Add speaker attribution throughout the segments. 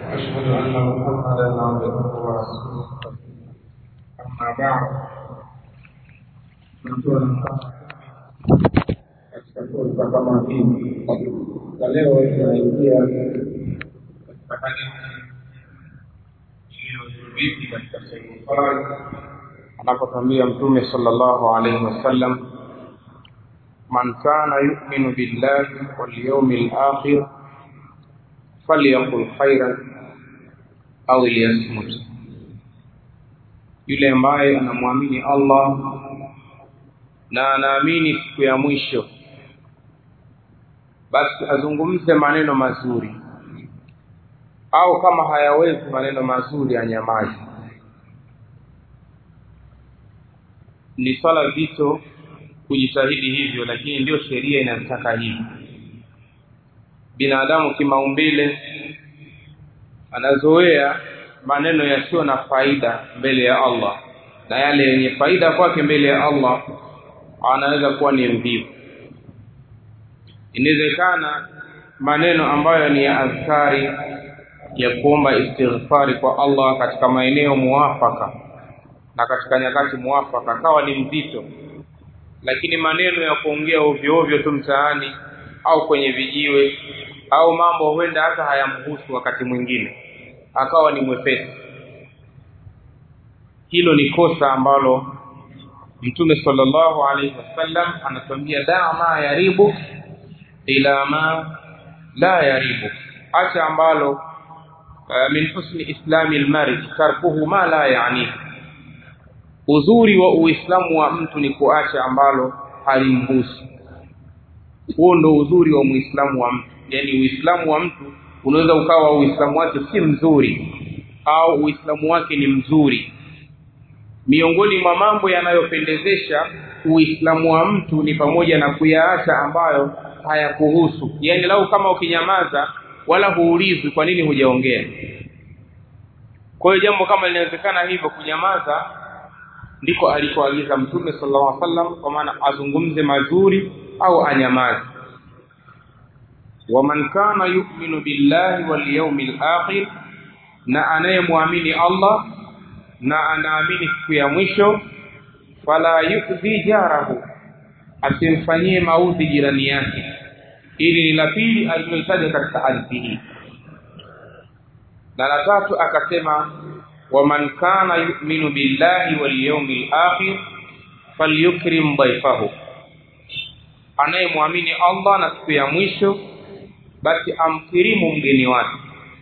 Speaker 1: أشهد أن محمدا عبده ورسوله. أما بعد kama hivi na leo tunaingia katika hadithi iliyothibiti katika Sahih Bukhari anapotambia Mtume sallallahu alayhi wasallam, man kana yu'minu billahi wal yawmil akhir falyaqul khairan au liyasmut. Yule ambaye anamwamini Allah na anaamini siku ya mwisho, basi azungumze maneno mazuri, au kama hayawezi maneno mazuri anyamaze. Ni swala zito kujitahidi hivyo, lakini ndio sheria inataka hivi. Binadamu kimaumbile anazoea maneno yasiyo na faida mbele ya Allah, na yale yenye faida kwake mbele ya Allah anaweza kuwa ni mvivu. Inawezekana maneno ambayo ni ya azkari ya kuomba istighfari kwa Allah katika maeneo muafaka na katika nyakati muafaka kawa ni mzito, lakini maneno ya kuongea ovyo ovyo tu mtaani au kwenye vijiwe au mambo huenda hata hayamhusu wakati mwingine akawa ni mwepesi, hilo ni kosa ambalo Mtume sallallahu alayhi wasallam anatuambia, daa ma yaribu ila ma la yaribu. Acha ambalo min husni islami almar'i tarkuhu ma la yani. Uzuri wa uislamu wa mtu ni kuacha ambalo halimhusu. Huo ndo uzuri wa muislamu wa mtu. Yani uislamu wa mtu unaweza ukawa uislamu wake si mzuri au uislamu wake ni mzuri. Miongoni mwa mambo yanayopendezesha uislamu wa mtu ni pamoja na kuyaacha ambayo hayakuhusu. Yani lau kama ukinyamaza wala huulizwi kwa nini hujaongea. Kwa hiyo jambo kama linawezekana hivyo kunyamaza, ndiko alikoagiza Mtume sallallahu alaihi wasallam, kwa maana azungumze mazuri au anyamaze. Wa man kana yu'minu billahi wal yawmil akhir, na anayemwamini Allah na anaamini siku ya mwisho, fala yukzi jarahu, asimfanyie maudhi jirani yake. Ili ni la pili alilotaja katika hadithi hii. Na la tatu akasema, wa man kana yu'minu billahi wal yawmil akhir falyukrim dhayfahu, anayemwamini Allah na siku ya mwisho basi amkirimu mgeni wake.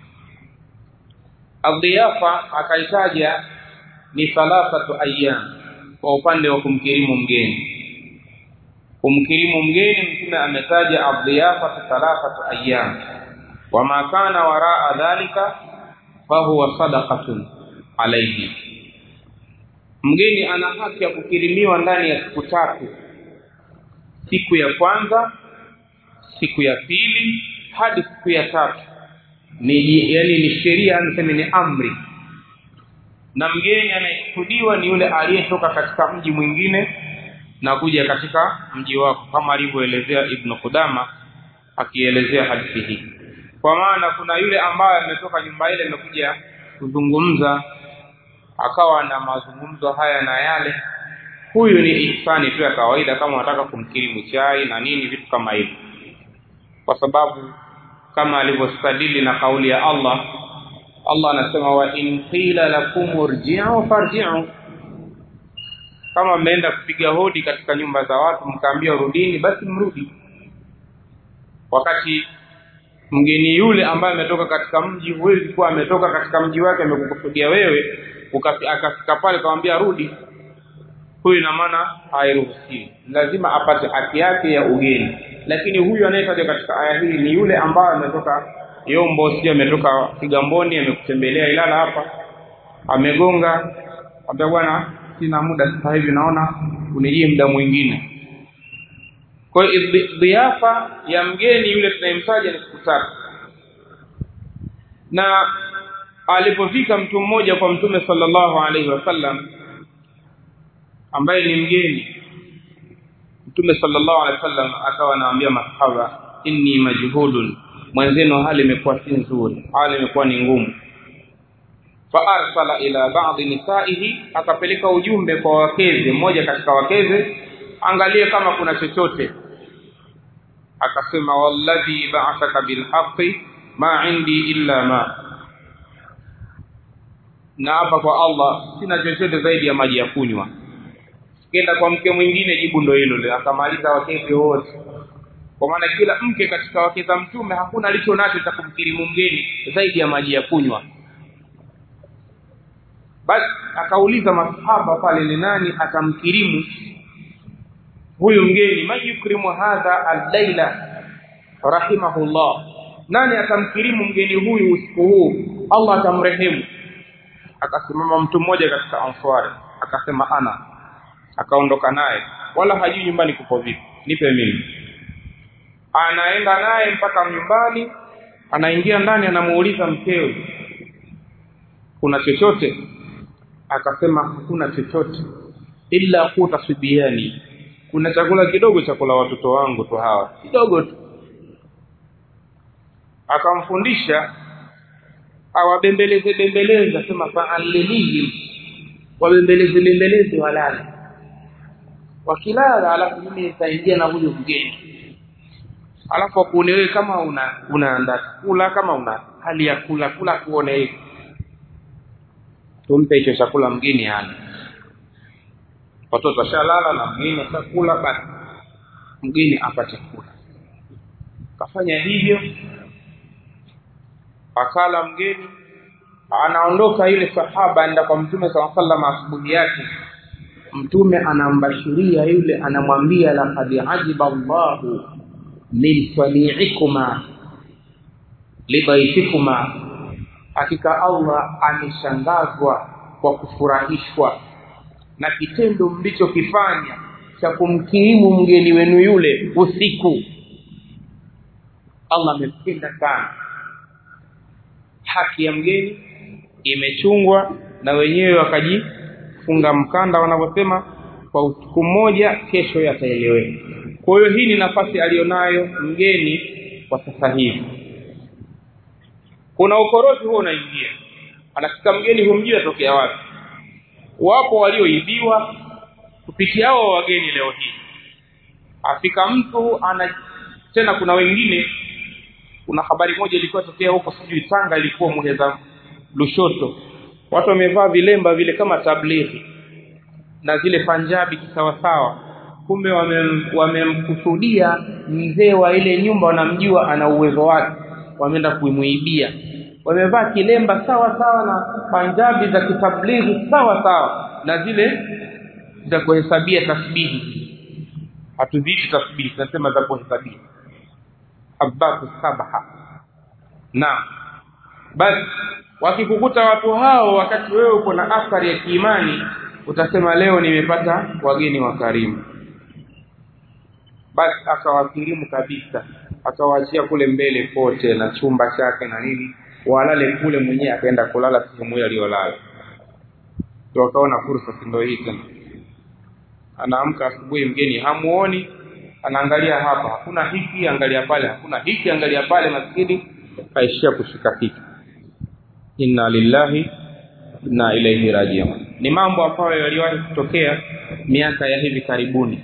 Speaker 1: Adhiyafa akaitaja ni thalathatu ayyam, kwa upande wa kumkirimu mgeni. Kumkirimu mgeni Mtume ametaja adhiyafa thalathatu ayyam, wama kana waraa dhalika fahuwa sadaqatun alayhi. Mgeni ana haki ya kukirimiwa ndani ya siku tatu: siku ya kwanza, siku ya pili hadi siku ya tatu. Ni sheria, niseme ni amri. Na mgeni anayekusudiwa ni yule aliyetoka katika mji mwingine na kuja katika mji wako, kama alivyoelezea Ibn Qudama akielezea hadithi hii. Kwa maana kuna yule ambaye ametoka nyumba ile amekuja kuzungumza, akawa na mazungumzo haya na yale, huyu ni ihsani tu ya kawaida, kama unataka kumkirimu chai na nini vitu kama hivyo. Kwa sababu kama alivyostadili na kauli ya Allah anasema, wa in qila lakum urji'u farji'u, kama mmeenda kupiga hodi katika nyumba za watu mkaambia rudini, basi mrudi. Wakati mgeni yule ambaye ametoka katika mji, huwezi kuwa ametoka katika mji wake amekukusudia wewe akafika pale kumwambia rudi, huyu ina maana hairuhusiwi. Lazima apate haki yake ya ugeni. Lakini huyu anayetajwa katika aya hii ni yule ambaye ametoka Yombo, sio ametoka Kigamboni, amekutembelea Ilala hapa, amegonga, ambia bwana sina muda sasa hivi, naona unijie muda mwingine. Kwa hiyo dhiafa ya mgeni yule tunayemtaja ni siku tatu. Na alipofika mtu mmoja kwa Mtume sallallahu alaihi wasallam ambaye ni mgeni, Mtume sallallahu alaihi wasallam akawa anaambia masahaba, inni majhudun mwenzenu hali imekuwa si nzuri, hali imekuwa ni ngumu. Fa arsala ila ba'd nisaihi, akapeleka ujumbe kwa wakeze, mmoja katika wakeze, angalie kama kuna chochote. Akasema walladhi ba'athaka bil haqqi ma indi illa ma, na hapa kwa Allah sina chochote zaidi ya maji ya kunywa. Kenda kwa mke mwingine, jibu ndo hilo. Akamaliza wakeze wote, kwa maana kila mke katika wake za mtume hakuna alicho nacho cha kumkirimu mgeni zaidi ya maji ya kunywa. Basi akauliza masahaba pale, ni nani atamkirimu huyu mgeni? Mayukrimu hadha al-laila rahimahullah, nani atamkirimu mgeni huyu usiku huu, Allah atamrehemu? Akasimama mtu mmoja katika Ansari akasema ana. Akaondoka naye, wala hajui nyumbani kupo vipi, nipe mimi. Anaenda naye mpaka nyumbani, anaingia ndani, anamuuliza mkeo, kuna chochote? Akasema hakuna chochote illa quta sibiani, kuna chakula kidogo cha kula watoto wangu tu, hawa kidogo tu. Akamfundisha awabembeleze, sema fa'alilihim, wabembeleze walale, wakilala alafu mimi nitaingia na huyo mgeni, alafu akuone wewe kama unaandaa kula, kama una hali ya kula kuone hivi, tumpe hicho chakula mgeni hana. Watoto washalala na mgeni atakula, basi mgeni apate kula. Kafanya hivyo, akala mgeni, anaondoka yule sahaba aenda kwa Mtume sallallahu alaihi wasallam asubuhi yake. Mtume anambashiria yule, anamwambia laqad ajiba Allahu min sani'ikuma libaytikuma, hakika Allah ameshangazwa kwa kufurahishwa na kitendo mlichokifanya cha kumkirimu mgeni wenu yule usiku. Allah amempenda sana. Haki ya mgeni imechungwa, na wenyewe wakajifunga mkanda wanavyosema, kwa usiku mmoja, kesho yataeleweka. Kwa hiyo hii ni nafasi alionayo mgeni kwa sasa hivi. Kuna ukorofi huo unaingia, anafika mgeni humjui atokea wapi. Wapo walioibiwa kupitia hao wageni leo hii. Afika mtu tena kuna wengine, kuna habari moja ilikuwa tokea huko sijui Tanga, ilikuwa Muheza Lushoto, watu wamevaa vilemba vile kama tablighi na zile Punjabi kisawasawa, kumbe wamemkusudia mzee wa ile nyumba, wanamjua ana uwezo wake, wameenda kuimuibia. Wamevaa kilemba sawa sawa na Punjabi za kitablighi sawa sawa na zile za kuhesabia tasbihi. Hatuzishi tasbihi, tunasema za kuhesabia abbasu sabaha. Na basi wakikukuta watu hao wakati wewe uko na athari ya kiimani, utasema leo nimepata wageni wakarimu. Basi akawakirimu kabisa, akawaachia kule mbele pote na chumba chake na nini, walale kule, mwenyewe akaenda kulala sehemu ile aliyolala. Ndio akaona fursa ndio hii tena. Anaamka asubuhi, mgeni hamuoni, anaangalia hapa hakuna hiki, angalia pale hakuna hiki, angalia pale, maskini kaishia kushika hiki. Inna lillahi inna ilaihi raji'un. Ni mambo ambayo yaliwahi kutokea miaka ya hivi karibuni.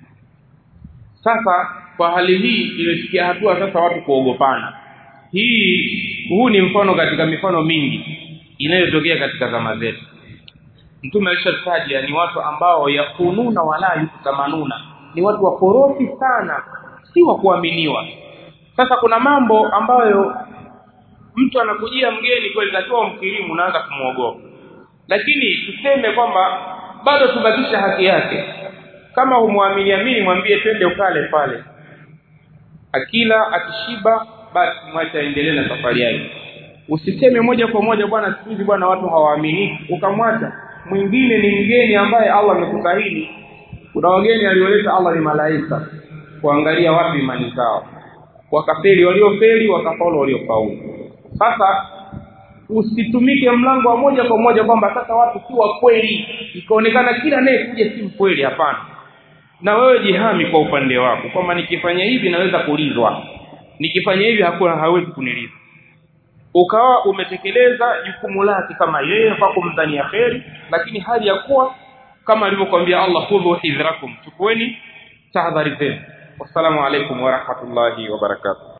Speaker 1: Sasa kwa hali hii imefikia hatua sasa watu kuogopana. Huu ni mfano katika mifano mingi inayotokea katika zama zetu. Mtume alishataja ni watu ambao yakununa wala yutamanuna, ni watu wakorofi sana, si wa kuaminiwa. Sasa kuna mambo ambayo mtu anakujia mgeni kweli takiwa mkirimu, unaanza kumuogopa. Lakini tuseme kwamba bado tubakisha haki yake. Kama humwamini mwambie twende ukale pale. Akila akishiba basi mwacha aendelee na safari yake. Usiseme moja kwa moja bwana siku hizi bwana watu hawaamini, ukamwacha. Mwingine ni mgeni ambaye Allah amekutahini. Kuna wageni alioleta Allah ni malaika kuangalia wapi imani zao. Wakafeli waliofeli, wakafaulu waliofaulu. Sasa usitumike mlango wa moja kwa moja kwamba sasa watu si wa kweli, ikaonekana kila anayekuja si mkweli. Hapana. Na wewe jihami kwa upande wako kwamba nikifanya hivi naweza kulizwa, nikifanya hivi hawezi kunilipa. Ukawa umetekeleza jukumu lake kama yeye kwa kumdhania kheri, lakini hali ya kuwa kama alivyokuambia Allah, khudhu hidhrakum, chukueni tahadhari zenu. Wassalamu alaykum wa rahmatullahi wa barakatuh.